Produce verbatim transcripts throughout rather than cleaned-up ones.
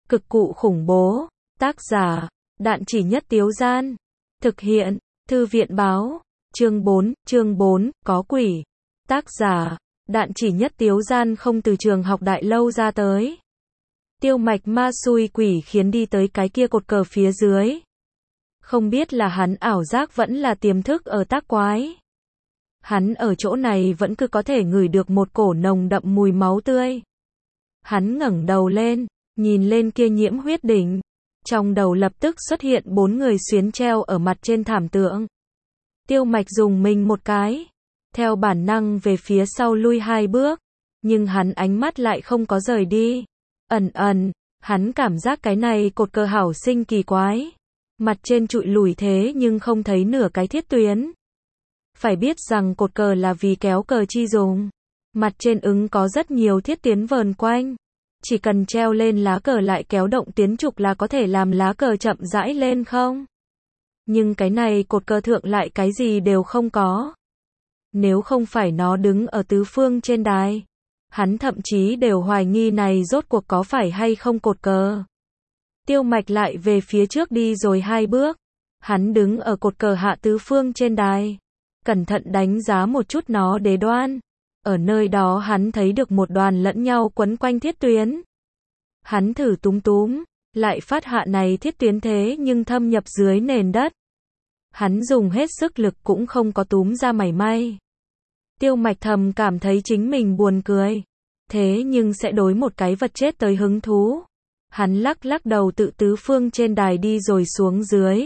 Cực cụ khủng bố. Tác giả, Đạn Chỉ Nhất Tiếu Gian. Thực hiện, Thư viện báo. Chương bốn, chương bốn, có quỷ. Tác giả, Đạn Chỉ Nhất Tiếu Gian không từ trường học đại lâu ra tới. Tiêu Mạch ma xui quỷ khiến đi tới cái kia cột cờ phía dưới. Không biết là hắn ảo giác vẫn là tiềm thức ở tác quái. Hắn ở chỗ này vẫn cứ có thể ngửi được một cổ nồng đậm mùi máu tươi. Hắn ngẩng đầu lên, nhìn lên kia nhiễm huyết đỉnh. Trong đầu lập tức xuất hiện bốn người xuyến treo ở mặt trên thảm tượng. Tiêu Mạch dùng mình một cái, theo bản năng về phía sau lui hai bước, nhưng hắn ánh mắt lại không có rời đi. Ẩn ẩn, hắn cảm giác cái này cột cờ hảo sinh kỳ quái. Mặt trên trụi lủi thế nhưng không thấy nửa cái thiết tuyến. Phải biết rằng cột cờ là vì kéo cờ chi dùng. Mặt trên ứng có rất nhiều thiết tuyến vờn quanh. Chỉ cần treo lên lá cờ lại kéo động tiến trục là có thể làm lá cờ chậm rãi lên không? Nhưng cái này cột cờ thượng lại cái gì đều không có. Nếu không phải nó đứng ở tứ phương trên đài, hắn thậm chí đều hoài nghi này rốt cuộc có phải hay không cột cờ. Tiêu Mạch lại về phía trước đi rồi hai bước. Hắn đứng ở cột cờ hạ tứ phương trên đài, cẩn thận đánh giá một chút nó đế đoan. Ở nơi đó hắn thấy được một đoàn lẫn nhau quấn quanh thiết tuyến. Hắn thử túm túm, lại phát hạ này thiết tuyến thế nhưng thâm nhập dưới nền đất. Hắn dùng hết sức lực cũng không có túm ra mảy may. Tiêu Mạch thầm cảm thấy chính mình buồn cười. Thế nhưng sẽ đối một cái vật chết tới hứng thú. Hắn lắc lắc đầu tự tứ phương trên đài đi rồi xuống dưới.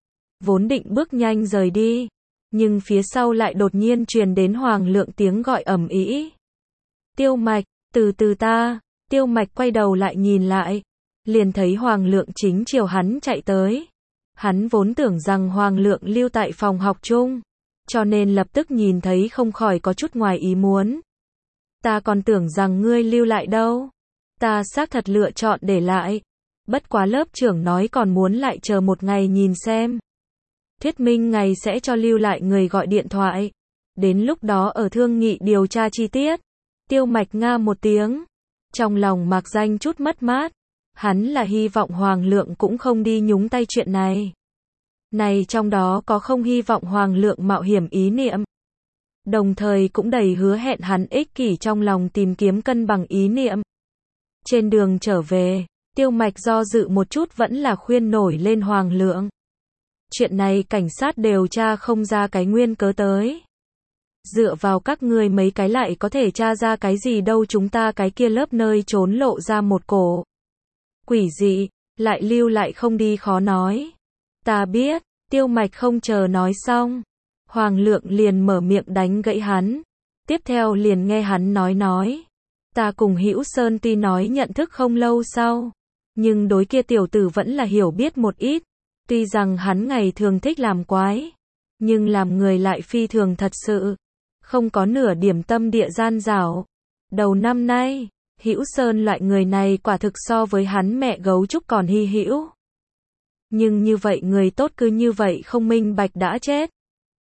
Vốn định bước nhanh rời đi. Nhưng phía sau lại đột nhiên truyền đến Hoàng Lượng tiếng gọi ầm ĩ. Tiêu Mạch, từ từ ta. Tiêu Mạch quay đầu lại nhìn lại. Liền thấy Hoàng Lượng chính chiều hắn chạy tới. Hắn vốn tưởng rằng Hoàng Lượng lưu tại phòng học chung. Cho nên lập tức nhìn thấy không khỏi có chút ngoài ý muốn. Ta còn tưởng rằng ngươi lưu lại đâu. Ta xác thật lựa chọn để lại. Bất quá lớp trưởng nói còn muốn lại chờ một ngày nhìn xem. Thuyết minh ngày sẽ cho lưu lại người gọi điện thoại. Đến lúc đó ở thương nghị điều tra chi tiết. Tiêu Mạch nga một tiếng. Trong lòng mạc danh chút mất mát. Hắn là hy vọng Hoàng Lượng cũng không đi nhúng tay chuyện này. Này trong đó có không hy vọng Hoàng Lượng mạo hiểm ý niệm. Đồng thời cũng đầy hứa hẹn hắn ích kỷ trong lòng tìm kiếm cân bằng ý niệm. Trên đường trở về, Tiêu Mạch do dự một chút vẫn là khuyên nổi lên Hoàng Lượng. Chuyện này cảnh sát điều tra không ra cái nguyên cớ tới. Dựa vào các ngươi mấy cái lại có thể tra ra cái gì đâu, chúng ta cái kia lớp nơi trốn lộ ra một cổ quỷ dị, lại lưu lại không đi khó nói. Ta biết. Tiêu Mạch không chờ nói xong. Hoàng Lượng liền mở miệng đánh gãy hắn. Tiếp theo liền nghe hắn nói nói. Ta cùng Hữu Sơn tuy nói nhận thức không lâu sau. Nhưng đối kia tiểu tử vẫn là hiểu biết một ít. Tuy rằng hắn ngày thường thích làm quái. Nhưng làm người lại phi thường thật sự. Không có nửa điểm tâm địa gian dảo. Đầu năm nay, Hữu Sơn loại người này quả thực so với hắn mẹ gấu trúc còn hy hữu. Nhưng như vậy người tốt cứ như vậy không minh bạch đã chết.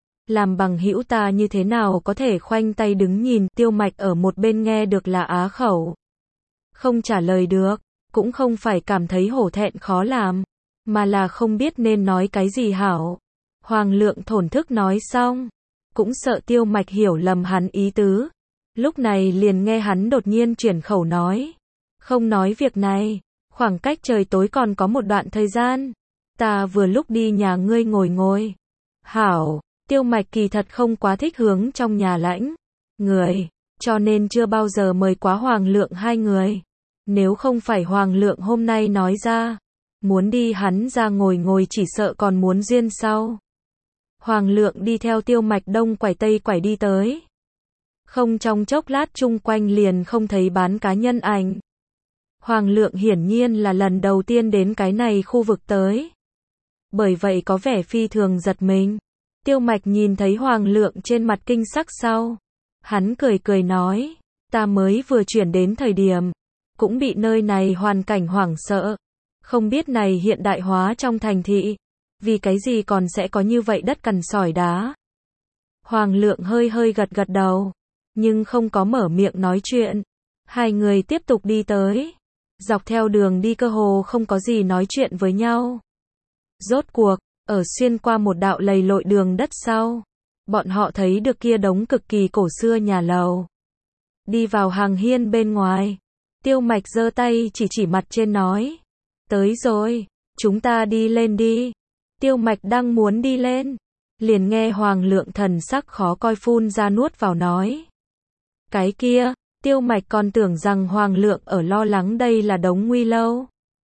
Làm bằng hữu ta như thế nào có thể khoanh tay đứng nhìn. Tiêu Mạch ở một bên nghe được là á khẩu. Không trả lời được, cũng không phải cảm thấy hổ thẹn khó làm, mà là không biết nên nói cái gì hảo. Hoàng Lượng thổn thức nói xong, cũng sợ Tiêu Mạch hiểu lầm hắn ý tứ. Lúc này liền nghe hắn đột nhiên chuyển khẩu nói. Không nói việc này, khoảng cách trời tối còn có một đoạn thời gian. Ta vừa lúc đi nhà ngươi ngồi ngồi. Hảo, Tiêu Mạch kỳ thật không quá thích hướng trong nhà lãnh người, cho nên chưa bao giờ mời quá Hoàng Lượng hai người. Nếu không phải Hoàng Lượng hôm nay nói ra, muốn đi hắn ra ngồi ngồi chỉ sợ còn muốn duyên sau. Hoàng Lượng đi theo Tiêu Mạch đông quải tây quải đi tới. Không trong chốc lát chung quanh liền không thấy bán cá nhân ảnh. Hoàng Lượng hiển nhiên là lần đầu tiên đến cái này khu vực tới. Bởi vậy có vẻ phi thường giật mình. Tiêu Mạch nhìn thấy Hoàng Lượng trên mặt kinh sắc sau. Hắn cười cười nói. Ta mới vừa chuyển đến thời điểm. Cũng bị nơi này hoàn cảnh hoảng sợ. Không biết này hiện đại hóa trong thành thị. Vì cái gì còn sẽ có như vậy đất cằn sỏi đá. Hoàng Lượng hơi hơi gật gật đầu. Nhưng không có mở miệng nói chuyện. Hai người tiếp tục đi tới. Dọc theo đường đi cơ hồ không có gì nói chuyện với nhau. Rốt cuộc, ở xuyên qua một đạo lầy lội đường đất sau, bọn họ thấy được kia đống cực kỳ cổ xưa nhà lầu. Đi vào hàng hiên bên ngoài, Tiêu Mạch giơ tay chỉ chỉ mặt trên nói. Tới rồi, chúng ta đi lên đi. Tiêu Mạch đang muốn đi lên, liền nghe Hoàng Lượng thần sắc khó coi phun ra nuốt vào nói. Cái kia, Tiêu Mạch còn tưởng rằng Hoàng Lượng ở lo lắng đây là đống nguy lâu.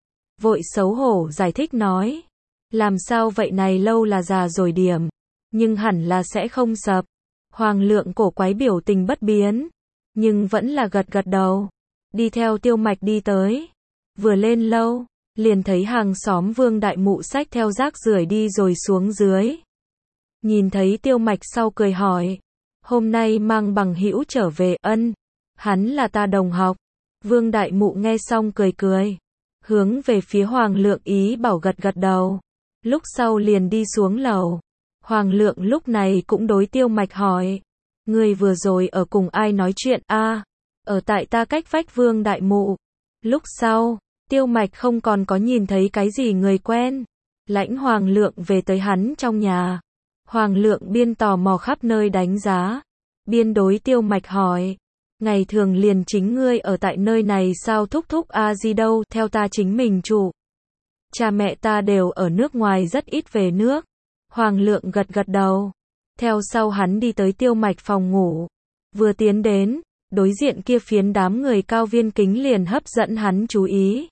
Vội xấu hổ giải thích nói. Làm sao vậy, này lâu là già rồi điểm, nhưng hẳn là sẽ không sập. Hoàng Lượng cổ quái biểu tình bất biến, nhưng vẫn là gật gật đầu. Đi theo Tiêu Mạch đi tới. Vừa lên lâu, liền thấy hàng xóm Vương đại mụ xách theo rác rưởi đi rồi xuống dưới. Nhìn thấy Tiêu Mạch sau cười hỏi. Hôm nay mang bằng hữu trở về. Ân, hắn là ta đồng học. Vương đại mụ nghe xong cười cười, hướng về phía Hoàng Lượng ý bảo gật gật đầu. Lúc sau liền đi xuống lầu. Hoàng Lượng lúc này cũng đối Tiêu Mạch hỏi. Người vừa rồi ở cùng ai nói chuyện? A, à, ở tại ta cách vách Vương đại mụ. Lúc sau, Tiêu Mạch không còn có nhìn thấy cái gì người quen. Lãnh Hoàng Lượng về tới hắn trong nhà. Hoàng Lượng biên tò mò khắp nơi đánh giá, biên đối Tiêu Mạch hỏi. Ngày thường liền chính ngươi ở tại nơi này sao? Thúc thúc a gì đâu, theo ta chính mình trụ. Cha mẹ ta đều ở nước ngoài rất ít về nước. Hoàng Lượng gật gật đầu. Theo sau hắn đi tới Tiêu Mạch phòng ngủ. Vừa tiến đến, đối diện kia phiến đám người cao viên kính liền hấp dẫn hắn chú ý.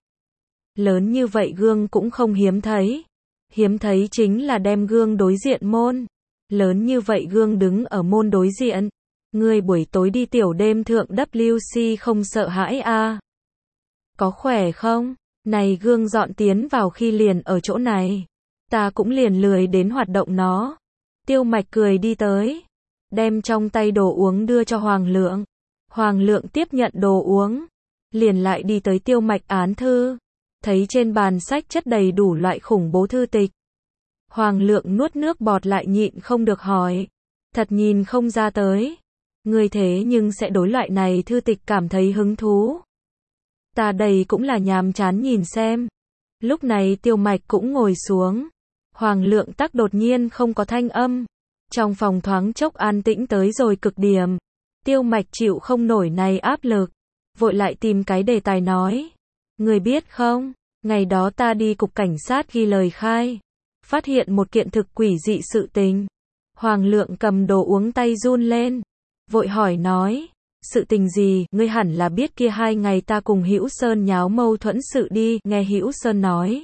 Lớn như vậy gương cũng không hiếm thấy. Hiếm thấy chính là đem gương đối diện môn. Lớn như vậy gương đứng ở môn đối diện. Ngươi buổi tối đi tiểu đêm thượng W C không sợ hãi a? À? Có khỏe không? Này gương dọn tiến vào khi liền ở chỗ này. Ta cũng liền lười đến hoạt động nó. Tiêu Mạch cười đi tới, đem trong tay đồ uống đưa cho Hoàng Lượng. Hoàng Lượng tiếp nhận đồ uống, liền lại đi tới Tiêu Mạch án thư. Thấy trên bàn sách chất đầy đủ loại khủng bố thư tịch. Hoàng Lượng nuốt nước bọt lại nhịn không được hỏi. Thật nhìn không ra tới. Người thế nhưng sẽ đối loại này thư tịch cảm thấy hứng thú. Ta đây cũng là nhàm chán nhìn xem. Lúc này Tiêu Mạch cũng ngồi xuống. Hoàng Lượng tắc đột nhiên không có thanh âm. Trong phòng thoáng chốc an tĩnh tới rồi cực điểm. Tiêu Mạch chịu không nổi này áp lực. Vội lại tìm cái đề tài nói. Người biết không, ngày đó ta đi cục cảnh sát ghi lời khai. Phát hiện một kiện thực quỷ dị sự tình. Hoàng Lượng cầm đồ uống tay run lên. Vội hỏi nói. Sự tình gì? Ngươi hẳn là biết kia hai ngày ta cùng Hữu Sơn nháo mâu thuẫn sự đi. Nghe Hữu Sơn nói.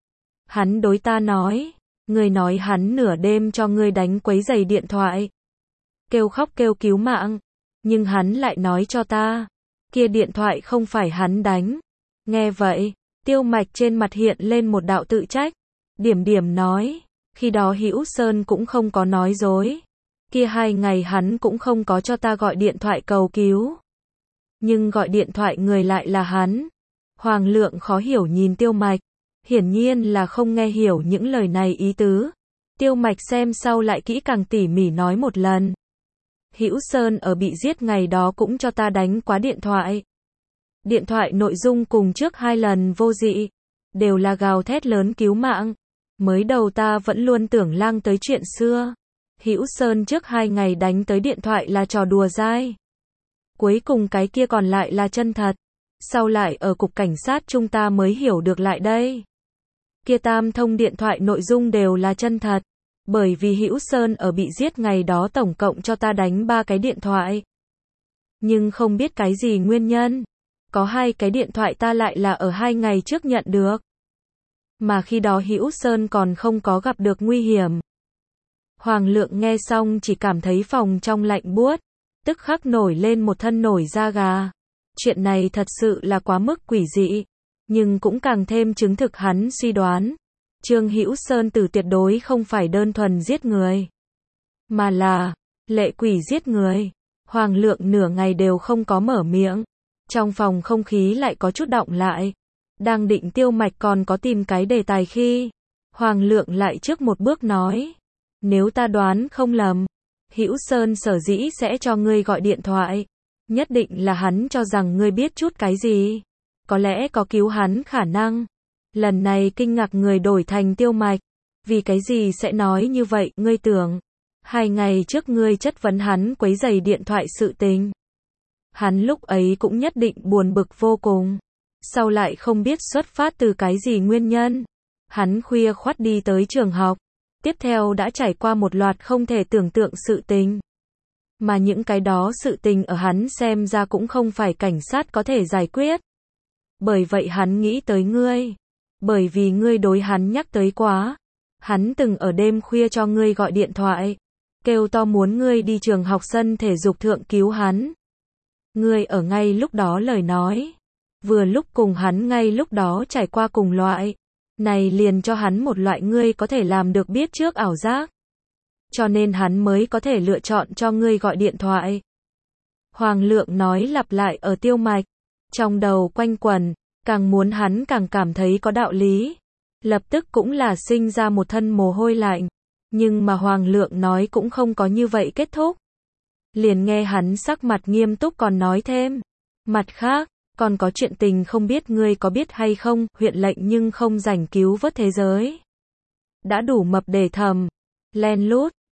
Hắn đối ta nói. Ngươi nói hắn nửa đêm cho ngươi đánh quấy rầy điện thoại. Kêu khóc kêu cứu mạng. Nhưng hắn lại nói cho ta. Kia điện thoại không phải hắn đánh. Nghe vậy, Tiêu Mạch trên mặt hiện lên một đạo tự trách. Điểm điểm nói. Khi đó Hữu Sơn cũng không có nói dối. Kia hai ngày hắn cũng không có cho ta gọi điện thoại cầu cứu. Nhưng gọi điện thoại người lại là hắn. Hoàng Lượng khó hiểu nhìn Tiêu Mạch. Hiển nhiên là không nghe hiểu những lời này ý tứ. Tiêu Mạch xem sau lại kỹ càng tỉ mỉ nói một lần. Hữu Sơn ở bị giết ngày đó cũng cho ta đánh quá điện thoại. Điện thoại nội dung cùng trước hai lần vô dị. Đều là gào thét lớn cứu mạng. Mới đầu ta vẫn luôn tưởng lang tới chuyện xưa. Hữu Sơn trước hai ngày đánh tới điện thoại là trò đùa dai. Cuối cùng cái kia còn lại là chân thật. Sau lại ở cục cảnh sát chúng ta mới hiểu được lại đây. Kia tam thông điện thoại nội dung đều là chân thật. Bởi vì Hữu Sơn ở bị giết ngày đó tổng cộng cho ta đánh ba cái điện thoại. Nhưng không biết cái gì nguyên nhân. Có hai cái điện thoại ta lại là ở hai ngày trước nhận được. Mà khi đó Hữu Sơn còn không có gặp được nguy hiểm. Hoàng Lượng nghe xong chỉ cảm thấy phòng trong lạnh buốt. Tức khắc nổi lên một thân nổi da gà. Chuyện này thật sự là quá mức quỷ dị. Nhưng cũng càng thêm chứng thực hắn suy đoán. Trương Hữu Sơn tử tuyệt đối không phải đơn thuần giết người. Mà là lệ quỷ giết người. Hoàng Lượng nửa ngày đều không có mở miệng. Trong phòng không khí lại có chút động lại. Đang định Tiêu Mạch còn có tìm cái đề tài khi. Hoàng Lượng lại trước một bước nói. Nếu ta đoán không lầm. Hữu Sơn sở dĩ sẽ cho ngươi gọi điện thoại. Nhất định là hắn cho rằng ngươi biết chút cái gì. có lẽ có cứu hắn khả năng. Lần này kinh ngạc người đổi thành Tiêu Mạch. Vì cái gì sẽ nói như vậy, ngươi tưởng? Hai ngày trước ngươi chất vấn hắn quấy rầy điện thoại sự tình. Hắn lúc ấy cũng nhất định buồn bực vô cùng. Sau lại không biết xuất phát từ cái gì nguyên nhân. Hắn khuya khoắt đi tới trường học. Tiếp theo đã trải qua một loạt không thể tưởng tượng sự tình. Mà những cái đó sự tình ở hắn xem ra cũng không phải cảnh sát có thể giải quyết. Bởi vậy hắn nghĩ tới ngươi. Bởi vì ngươi đối hắn nhắc tới quá. Hắn từng ở đêm khuya cho ngươi gọi điện thoại. Kêu to muốn ngươi đi trường học sân thể dục thượng cứu hắn. Ngươi ở ngay lúc đó lời nói. Vừa lúc cùng hắn ngay lúc đó trải qua cùng loại. Này liền cho hắn một loại ngươi có thể làm được biết trước ảo giác. Cho nên hắn mới có thể lựa chọn cho ngươi gọi điện thoại. Hoàng Lượng nói lặp lại ở Tiêu Mạch. Trong đầu quanh quẩn, càng muốn hắn càng cảm thấy có đạo lý. Lập tức cũng là sinh ra một thân mồ hôi lạnh. Nhưng mà Hoàng Lượng nói cũng không có như vậy kết thúc. Liền nghe hắn sắc mặt nghiêm túc còn nói thêm. Mặt khác, còn có chuyện tình không biết ngươi có biết hay không, huyện lệnh nhưng không rảnh cứu vớt thế giới. Đã đủ mập để thầm. Len lút,